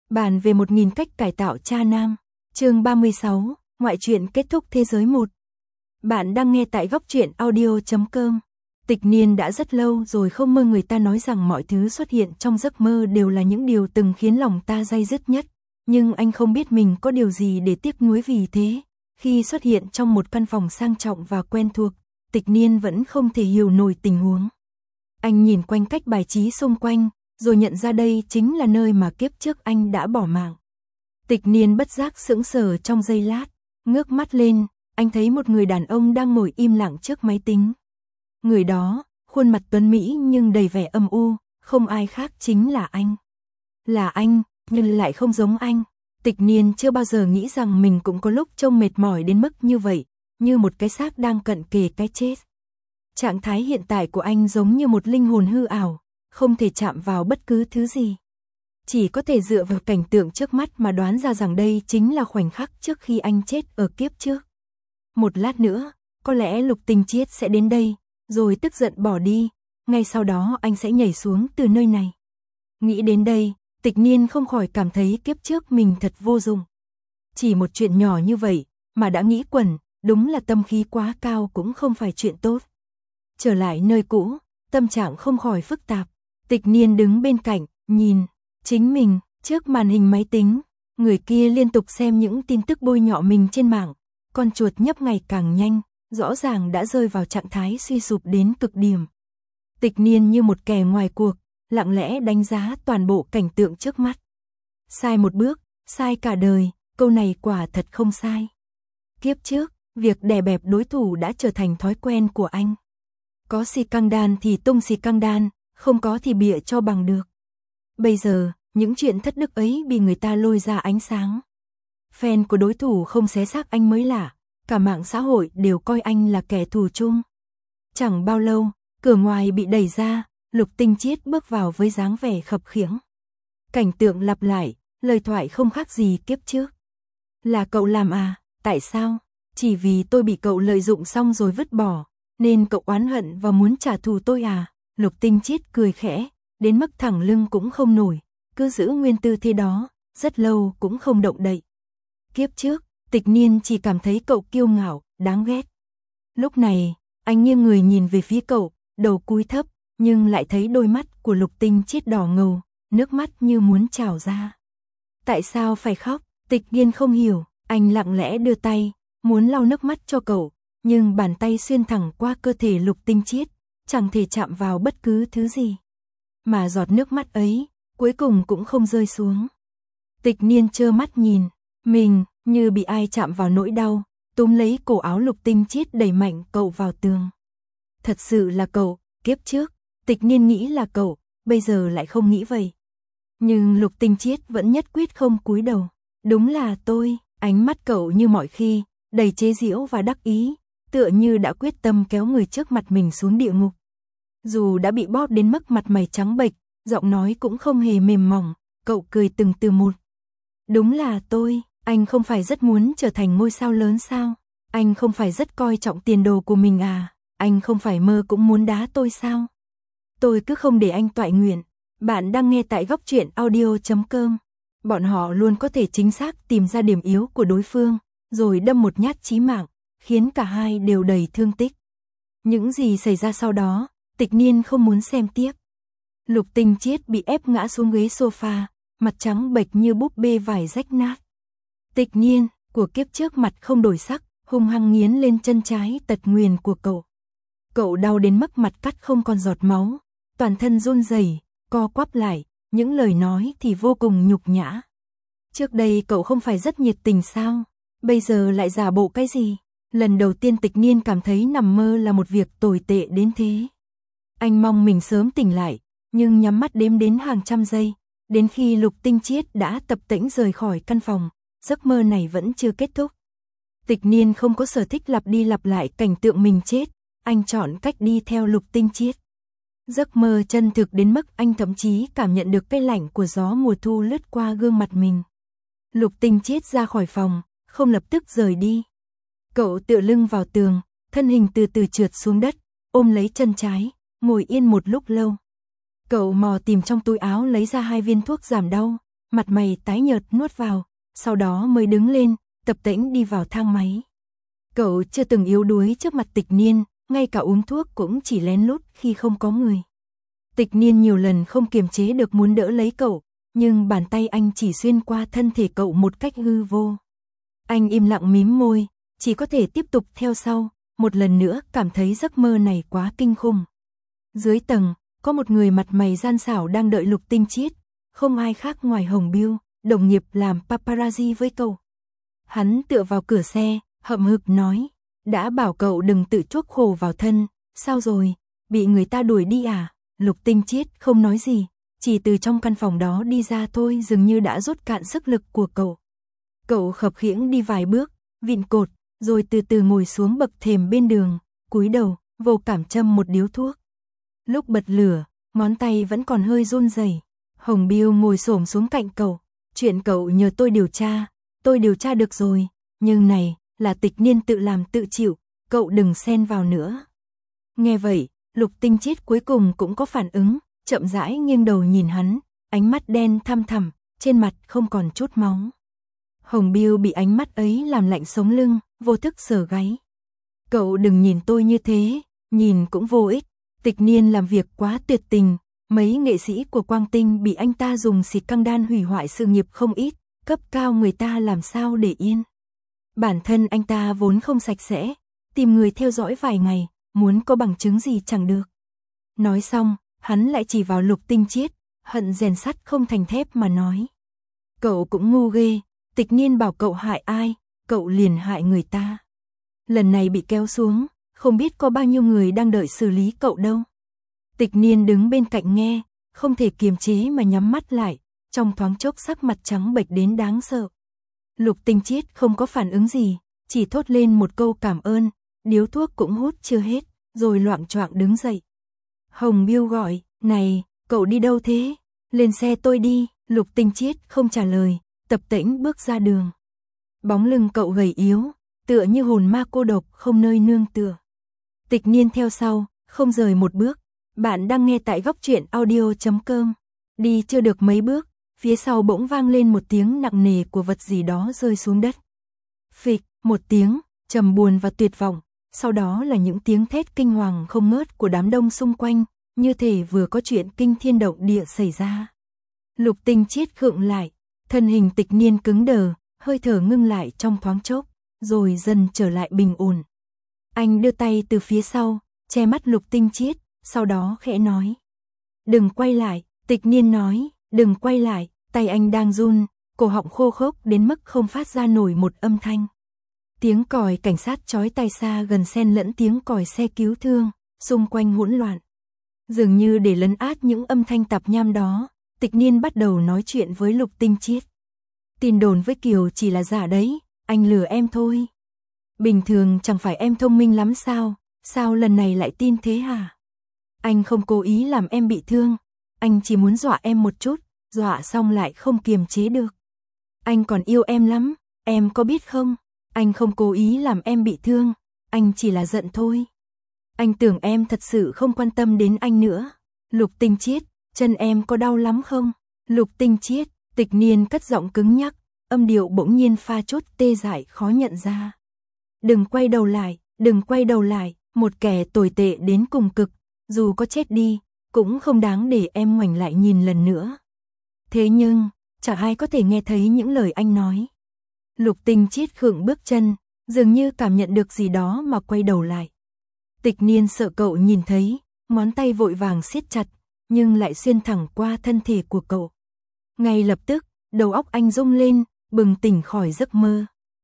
Bàn về 1000 cách cải tạo cha nam. Chương 36, ngoại truyện kết thúc thế giới 1. Bạn đang nghe tại góc truyện audio.com. Tịch Niên đã rất lâu rồi không mơ người ta nói rằng mọi thứ xuất hiện trong giấc mơ đều là những điều từng khiến lòng ta day dứt nhất, nhưng anh không biết mình có điều gì để tiếc nuối vì thế. Khi xuất hiện trong một căn phòng sang trọng và quen thuộc, Tịch Niên vẫn không thể hiểu nổi tình huống. Anh nhìn quanh cách bài trí xung quanh, rồi nhận ra đây chính là nơi mà kiếp trước anh đã bỏ mạng. Tịch Niên bất giác sững sờ trong giây lát, ngước mắt lên, anh thấy một người đàn ông đang ngồi im lặng trước máy tính. Người đó, khuôn mặt tuấn mỹ nhưng đầy vẻ âm u, không ai khác chính là anh. Là anh, nhưng lại không giống anh. Tịch Niên chưa bao giờ nghĩ rằng mình cũng có lúc trông mệt mỏi đến mức như vậy, như một cái xác đang cận kề cái chết. Trạng thái hiện tại của anh giống như một linh hồn hư ảo, không thể chạm vào bất cứ thứ gì. Chỉ có thể dựa vào cảnh tượng trước mắt mà đoán ra rằng đây chính là khoảnh khắc trước khi anh chết ở kiếp trước. Một lát nữa, có lẽ Lục Tinh Chiết sẽ đến đây, rồi tức giận bỏ đi, ngay sau đó anh sẽ nhảy xuống từ nơi này. Nghĩ đến đây, Tịch Niên không khỏi cảm thấy kiếp trước mình thật vô dụng. Chỉ một chuyện nhỏ như vậy, mà đã nghĩ quẩn, đúng là tâm khí quá cao cũng không phải chuyện tốt. Trở lại nơi cũ, tâm trạng không khỏi phức tạp. Tịch Niên đứng bên cạnh, nhìn chính mình trước màn hình máy tính, người kia liên tục xem những tin tức bôi nhọ mình trên mạng, con chuột nhấp ngày càng nhanh, rõ ràng đã rơi vào trạng thái suy sụp đến cực điểm. Tịch Niên như một kẻ ngoài cuộc, lặng lẽ đánh giá toàn bộ cảnh tượng trước mắt. Sai một bước, sai cả đời, câu này quả thật không sai. Kiếp trước, việc đè bẹp đối thủ đã trở thành thói quen của anh. Có xì căng đan thì tung xì căng đan, không có thì bịa cho bằng được. Bây giờ, những chuyện thất đức ấy bị người ta lôi ra ánh sáng. Fan của đối thủ không xé xác anh mới lạ, cả mạng xã hội đều coi anh là kẻ thù chung. Chẳng bao lâu, cửa ngoài bị đẩy ra, Lục Tinh Chiết bước vào với dáng vẻ khập khiễng. Cảnh tượng lặp lại, lời thoại không khác gì kiếp trước. Là cậu làm à, tại sao? Chỉ vì tôi bị cậu lợi dụng xong rồi vứt bỏ, nên cậu oán hận và muốn trả thù tôi à? Lục Tinh Chiết cười khẽ, đến mức thẳng lưng cũng không nổi, cứ giữ nguyên tư thế đó, rất lâu cũng không động đậy. Kiếp trước, Tịch Niên chỉ cảm thấy cậu kiêu ngạo, đáng ghét. Lúc này, anh nghiêng người nhìn về phía cậu, đầu cúi thấp, nhưng lại thấy đôi mắt của Lục Tinh Chiết đỏ ngầu, nước mắt như muốn trào ra. Tại sao phải khóc? Tịch Niên không hiểu, anh lặng lẽ đưa tay, muốn lau nước mắt cho cậu, nhưng bàn tay xuyên thẳng qua cơ thể Lục Tinh Chiết, chẳng thể chạm vào bất cứ thứ gì. Mà giọt nước mắt ấy, cuối cùng cũng không rơi xuống. Tịch Niên trơ mắt nhìn, mình như bị ai chạm vào nỗi đau, túm lấy cổ áo Lục Tinh Chiết đẩy mạnh cậu vào tường. Thật sự là cậu, kiếp trước, Tịch Niên nghĩ là cậu, bây giờ lại không nghĩ vậy. Nhưng Lục Tinh Chiết vẫn nhất quyết không cúi đầu. Đúng là tôi, ánh mắt cậu như mọi khi, đầy chế giễu và đắc ý, tựa như đã quyết tâm kéo người trước mặt mình xuống địa ngục. Dù đã bị bóp đến mức mặt mày trắng bệch, giọng nói cũng không hề mềm mỏng, cậu cười từng từ một. Đúng là tôi, anh không phải rất muốn trở thành ngôi sao lớn sao? Anh không phải rất coi trọng tiền đồ của mình à? Anh không phải mơ cũng muốn đá tôi sao? Tôi cứ không để anh toại nguyện. Bạn đang nghe tại góc truyện audio.com. Bọn họ luôn có thể chính xác tìm ra điểm yếu của đối phương, rồi đâm một nhát chí mạng, khiến cả hai đều đầy thương tích. Những gì xảy ra sau đó, Tịch Niên không muốn xem tiếp. Lục Tinh Chiết bị ép ngã xuống ghế sofa, mặt trắng bệch như búp bê vải rách nát. Tịch Niên, của kiếp trước mặt không đổi sắc, hung hăng nghiến lên chân trái tật nguyền của cậu. Cậu đau đến mức mặt cắt không còn giọt máu, toàn thân run rẩy, co quắp lại, những lời nói thì vô cùng nhục nhã. Trước đây cậu không phải rất nhiệt tình sao? Bây giờ lại giả bộ cái gì? Lần đầu tiên Tịch Niên cảm thấy nằm mơ là một việc tồi tệ đến thế. Anh mong mình sớm tỉnh lại, nhưng nhắm mắt đếm đến hàng trăm giây, đến khi Lục Tinh Chiết đã tập tễnh rời khỏi căn phòng, giấc mơ này vẫn chưa kết thúc. Tịch Niên không có sở thích lặp đi lặp lại cảnh tượng mình chết, anh chọn cách đi theo Lục Tinh Chiết. Giấc mơ chân thực đến mức anh thậm chí cảm nhận được cái lạnh của gió mùa thu lướt qua gương mặt mình. Lục Tinh Chiết ra khỏi phòng, không lập tức rời đi. Cậu tựa lưng vào tường, thân hình từ từ trượt xuống đất, ôm lấy chân trái, ngồi yên một lúc lâu. Cậu mò tìm trong túi áo lấy ra 2 viên thuốc giảm đau, mặt mày tái nhợt nuốt vào, sau đó mới đứng lên, tập tễnh đi vào thang máy. Cậu chưa từng yếu đuối trước mặt Tịch Niên, ngay cả uống thuốc cũng chỉ lén lút khi không có người. Tịch Niên nhiều lần không kiềm chế được muốn đỡ lấy cậu, nhưng bàn tay anh chỉ xuyên qua thân thể cậu một cách hư vô. Anh im lặng mím môi, chỉ có thể tiếp tục theo sau, một lần nữa cảm thấy giấc mơ này quá kinh khủng. Dưới tầng, có một người mặt mày gian xảo đang đợi Lục Tinh Chiết, không ai khác ngoài Hồng Biêu, đồng nghiệp làm paparazzi với cậu. Hắn tựa vào cửa xe, hậm hực nói, đã bảo cậu đừng tự chuốc khổ vào thân, sao rồi, bị người ta đuổi đi à? Lục Tinh Chiết không nói gì, chỉ từ trong căn phòng đó đi ra thôi, dường như đã rút cạn sức lực của cậu. Cậu khập khiễng đi vài bước, vịn cột, rồi từ từ ngồi xuống bậc thềm bên đường, cúi đầu, vô cảm châm một điếu thuốc. Lúc bật lửa, ngón tay vẫn còn hơi run rẩy. Hồng Biêu ngồi xổm xuống cạnh cậu, chuyện cậu nhờ tôi điều tra được rồi, nhưng này, là Tịch Niên tự làm tự chịu, cậu đừng xen vào nữa. Nghe vậy, Lục Tinh Chiết cuối cùng cũng có phản ứng, chậm rãi nghiêng đầu nhìn hắn, ánh mắt đen thăm thẳm, trên mặt không còn chút máu. Hồng Biêu bị ánh mắt ấy làm lạnh sống lưng, vô thức sờ gáy. Cậu đừng nhìn tôi như thế, nhìn cũng vô ích, Tịch Niên làm việc quá tuyệt tình, mấy nghệ sĩ của Quang Tinh bị anh ta dùng xịt căng đan hủy hoại sự nghiệp không ít, cấp cao người ta làm sao để yên. Bản thân anh ta vốn không sạch sẽ, tìm người theo dõi vài ngày, muốn có bằng chứng gì chẳng được. Nói xong, hắn lại chỉ vào Lục Tinh Chiết, hận rèn sắt không thành thép mà nói. Cậu cũng ngu ghê, Tịch Niên bảo cậu hại ai, cậu liền hại người ta. Lần này bị kéo xuống, không biết có bao nhiêu người đang đợi xử lý cậu đâu. Tịch Niên đứng bên cạnh nghe, không thể kiềm chế mà nhắm mắt lại, trong thoáng chốc sắc mặt trắng bệch đến đáng sợ. Lục Tinh Chiết không có phản ứng gì, chỉ thốt lên một câu cảm ơn, điếu thuốc cũng hút chưa hết, rồi loạng choạng đứng dậy. Hồng Biêu gọi, này, cậu đi đâu thế? Lên xe tôi đi, Lục Tinh Chiết không trả lời, tập tễnh bước ra đường. Bóng lưng cậu gầy yếu, tựa như hồn ma cô độc không nơi nương tựa. Tịch Niên theo sau, không rời một bước. Bạn đang nghe tại góc truyện audio.com. Đi chưa được mấy bước, phía sau bỗng vang lên một tiếng nặng nề của vật gì đó rơi xuống đất. Phịch, một tiếng, trầm buồn và tuyệt vọng, sau đó là những tiếng thét kinh hoàng không ngớt của đám đông xung quanh, như thể vừa có chuyện kinh thiên động địa xảy ra. Lục Tinh Chiết khựng lại, thân hình Tịch Niên cứng đờ, hơi thở ngưng lại trong thoáng chốc, rồi dần trở lại bình ổn. Anh đưa tay từ phía sau, che mắt Lục Tinh Chiết, sau đó khẽ nói. Đừng quay lại, Tịch Niên nói, đừng quay lại, tay anh đang run, cổ họng khô khốc đến mức không phát ra nổi một âm thanh. Tiếng còi cảnh sát chói tai xa gần xen lẫn tiếng còi xe cứu thương, xung quanh hỗn loạn. Dường như để lấn át những âm thanh tạp nham đó, Tịch Niên bắt đầu nói chuyện với Lục Tinh Chiết. Tin đồn với Kiều chỉ là giả đấy, anh lừa em thôi. Bình thường chẳng phải em thông minh lắm sao, sao lần này lại tin thế hả? Anh không cố ý làm em bị thương, anh chỉ muốn dọa em một chút, dọa xong lại không kiềm chế được. Anh còn yêu em lắm, em có biết không? Anh không cố ý làm em bị thương, anh chỉ là giận thôi. Anh tưởng em thật sự không quan tâm đến anh nữa. Lục Tinh Chiết, chân em có đau lắm không? Lục Tinh Chiết, Tịch Niên cất giọng cứng nhắc, âm điệu bỗng nhiên pha chút tê dại khó nhận ra. Đừng quay đầu lại, đừng quay đầu lại, một kẻ tồi tệ đến cùng cực, dù có chết đi, cũng không đáng để em ngoảnh lại nhìn lần nữa. Thế nhưng, chẳng ai có thể nghe thấy những lời anh nói. Lục Tinh Chiết khựng bước chân, dường như cảm nhận được gì đó mà quay đầu lại. Tịch Niên sợ cậu nhìn thấy, ngón tay vội vàng siết chặt, nhưng lại xuyên thẳng qua thân thể của cậu. Ngay lập tức, đầu óc anh rung lên, bừng tỉnh khỏi giấc mơ.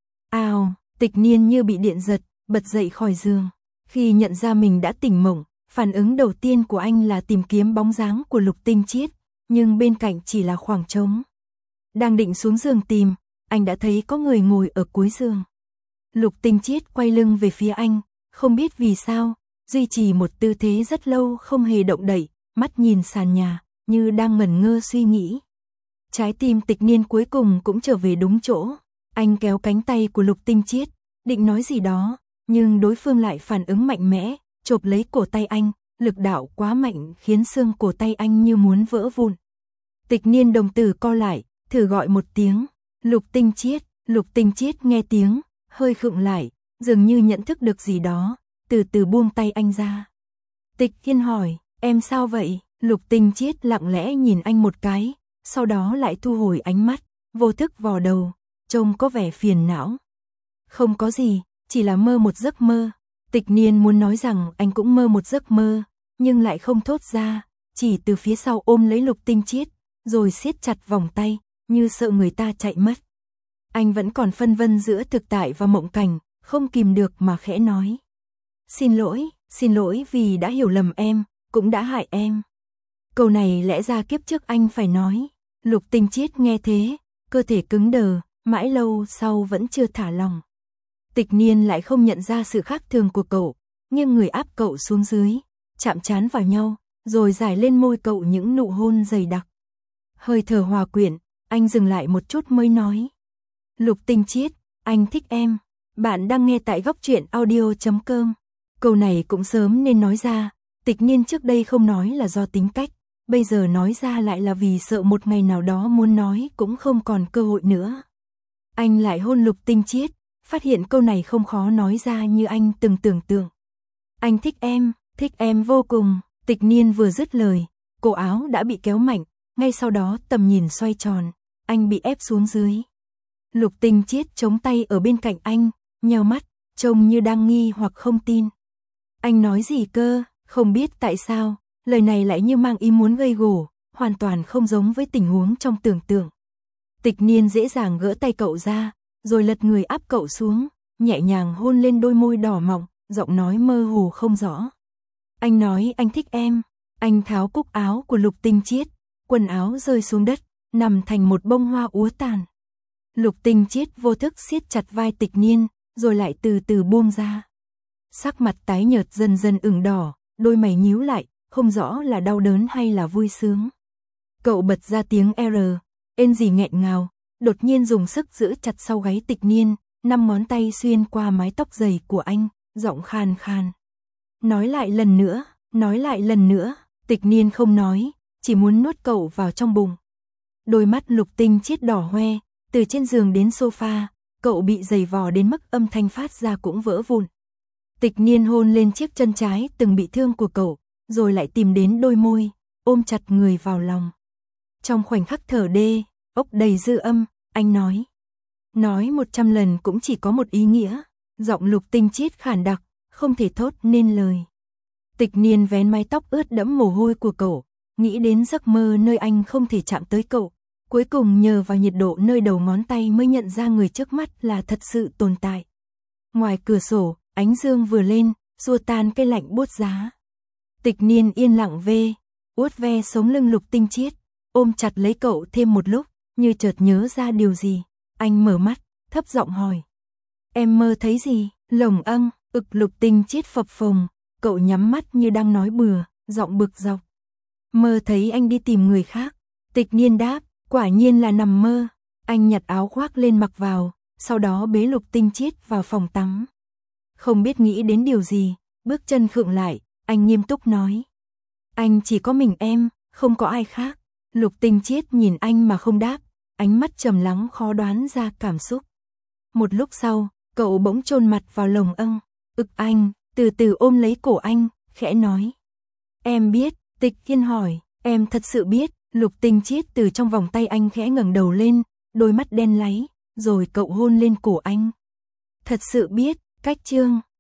Ào, Tịch Niên như bị điện giật, bật dậy khỏi giường. Khi nhận ra mình đã tỉnh mộng, phản ứng đầu tiên của anh là tìm kiếm bóng dáng của Lục Tinh Chiết, nhưng bên cạnh chỉ là khoảng trống. Đang định xuống giường tìm, anh đã thấy có người ngồi ở cuối giường. Lục Tinh Chiết quay lưng về phía anh, không biết vì sao, duy trì một tư thế rất lâu không hề động đậy, mắt nhìn sàn nhà, như đang ngẩn ngơ suy nghĩ. Trái tim Tịch Niên cuối cùng cũng trở về đúng chỗ, anh kéo cánh tay của Lục Tinh Chiết, định nói gì đó, nhưng đối phương lại phản ứng mạnh mẽ, chộp lấy cổ tay anh, lực đạo quá mạnh khiến xương cổ tay anh như muốn vỡ vụn. Tịch Niên đồng tử co lại, thử gọi một tiếng, Lục Tinh Chiết. Lục Tinh Chiết nghe tiếng, hơi khựng lại, dường như nhận thức được gì đó, từ từ buông tay anh ra. Tịch Hiên hỏi, em sao vậy? Lục Tinh Chiết lặng lẽ nhìn anh một cái, sau đó lại thu hồi ánh mắt, vô thức vò đầu, trông có vẻ phiền não. Không có gì, chỉ là mơ một giấc mơ. Tịch Niên muốn nói rằng anh cũng mơ một giấc mơ, nhưng lại không thốt ra, chỉ từ phía sau ôm lấy Lục Tinh Chiết, rồi siết chặt vòng tay, như sợ người ta chạy mất. Anh vẫn còn phân vân giữa thực tại và mộng cảnh, không kìm được mà khẽ nói. Xin lỗi vì đã hiểu lầm em, cũng đã hại em. Câu này lẽ ra kiếp trước anh phải nói. Lục Tinh Chiết nghe thế, cơ thể cứng đờ, mãi lâu sau vẫn chưa thả lòng. Tịch Niên lại không nhận ra sự khác thường của cậu, nghiêng người áp cậu xuống dưới, chạm trán vào nhau, rồi rải lên môi cậu những nụ hôn dày đặc. Hơi thở hòa quyện, anh dừng lại một chút mới nói. Lục Tinh Chiết, anh thích em. Bạn đang nghe tại Góc Truyện Audio.com. Câu này cũng sớm nên nói ra, Tịch Niên trước đây không nói là do tính cách, bây giờ nói ra lại là vì sợ một ngày nào đó muốn nói cũng không còn cơ hội nữa. Anh lại hôn Lục Tinh Chiết, phát hiện câu này không khó nói ra như anh từng tưởng tượng. Anh thích em vô cùng. Tịch Niên vừa dứt lời, cổ áo đã bị kéo mạnh, ngay sau đó tầm nhìn xoay tròn, anh bị ép xuống dưới. Lục Tinh Chiết chống tay ở bên cạnh anh, nheo mắt, trông như đang nghi hoặc không tin. Anh nói gì cơ? Không biết tại sao, lời này lại như mang ý muốn gây gổ, hoàn toàn không giống với tình huống trong tưởng tượng. Tịch Niên dễ dàng gỡ tay cậu ra, rồi lật người áp cậu xuống, nhẹ nhàng hôn lên đôi môi đỏ mọng, giọng nói mơ hồ không rõ. Anh nói anh thích em. Anh tháo cúc áo của Lục Tinh Chiết, quần áo rơi xuống đất, nằm thành một bông hoa úa tàn. Lục Tinh Chiết vô thức siết chặt vai Tịch Niên, rồi lại từ từ buông ra. Sắc mặt tái nhợt dần dần ửng đỏ, đôi mày nhíu lại, không rõ là đau đớn hay là vui sướng. Cậu bật ra tiếng ên gì nghẹn ngào, đột nhiên dùng sức giữ chặt sau gáy Tịch Niên, 5 ngón tay xuyên qua mái tóc dày của anh, giọng khan khan. Nói lại lần nữa, Tịch Niên không nói, chỉ muốn nuốt cậu vào trong bụng. Đôi mắt Lục Tinh Chiết đỏ hoe, từ trên giường đến sofa, cậu bị giày vò đến mức âm thanh phát ra cũng vỡ vụn. Tịch Niên hôn lên chiếc chân trái từng bị thương của cậu, rồi lại tìm đến đôi môi, ôm chặt người vào lòng. Trong khoảnh khắc thở ốc đầy dư âm, anh nói 100 lần cũng chỉ có một ý nghĩa. Giọng Lục Tinh Chiết khản đặc, không thể thốt nên lời. Tịch Niên vén mái tóc ướt đẫm mồ hôi của cậu, nghĩ đến giấc mơ nơi anh không thể chạm tới cậu. Cuối cùng nhờ vào nhiệt độ nơi đầu ngón tay mới nhận ra người trước mắt là thật sự tồn tại. Ngoài cửa sổ, ánh dương vừa lên, xua tan cái lạnh buốt giá. Tịch Niên yên lặng uốt ve sống lưng Lục Tinh Chiết, ôm chặt lấy cậu thêm một lúc, như chợt nhớ ra điều gì. Anh mở mắt, thấp giọng hỏi. Em mơ thấy gì? Lồng âng, Lục Tinh Chiết phập phồng, cậu nhắm mắt như đang nói bừa, giọng bực dọc. Mơ thấy anh đi tìm người khác. Tịch Niên đáp, quả nhiên là nằm mơ. Anh nhặt áo khoác lên mặc vào, sau đó bế Lục Tinh Chiết vào phòng tắm. Không biết nghĩ đến điều gì, bước chân khựng lại, anh nghiêm túc nói. Anh chỉ có mình em, không có ai khác. Lục Tinh Chiết nhìn anh mà không đáp, ánh mắt trầm lắng khó đoán ra cảm xúc. Một lúc sau, cậu bỗng chôn mặt vào lồng âng. Anh, từ từ ôm lấy cổ anh, khẽ nói. Em biết. Tịch Hiên hỏi, em thật sự biết. Lục Tinh Chiết từ trong vòng tay anh khẽ ngẩng đầu lên, đôi mắt đen láy, rồi cậu hôn lên cổ anh. Thật sự biết. Cách chương